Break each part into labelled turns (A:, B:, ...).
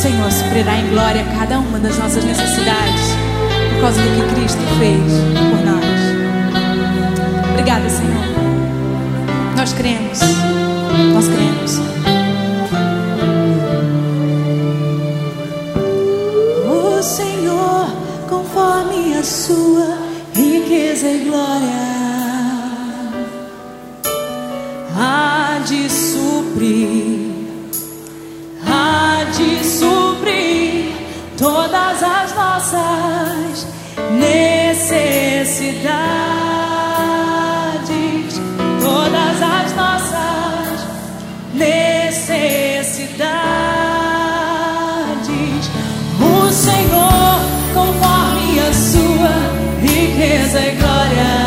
A: Senhor suprirá em glória cada uma das nossas necessidades, por causa do que Cristo fez por nós. Obrigada, Senhor. Nós cremos. Nós cremos. O Senhor, conforme a sua riqueza e glória, há de suprir todas as nossas necessidades, todas as nossas necessidades. O Senhor, conforme a sua riqueza e glória,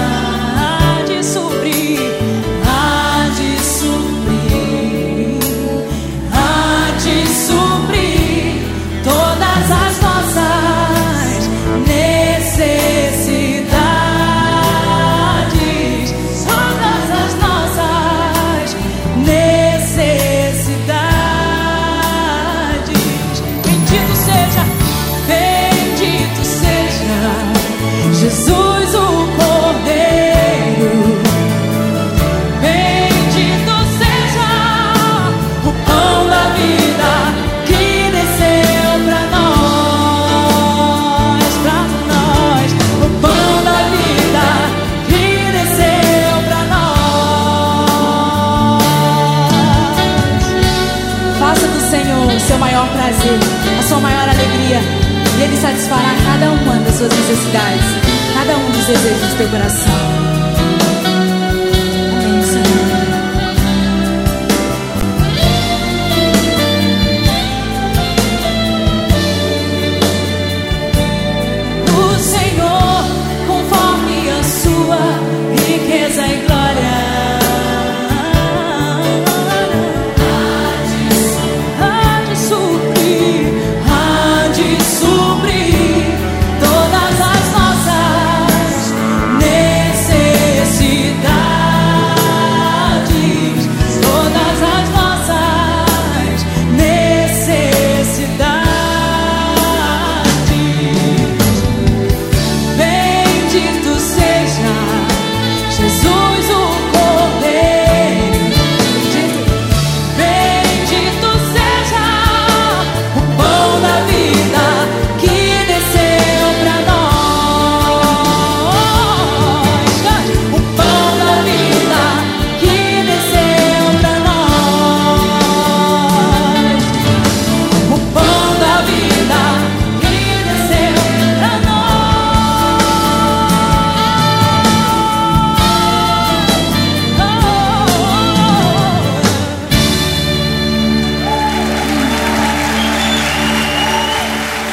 A: seu maior prazer, a sua maior alegria, e Ele satisfará cada uma das suas necessidades, cada um dos desejos do teu coração.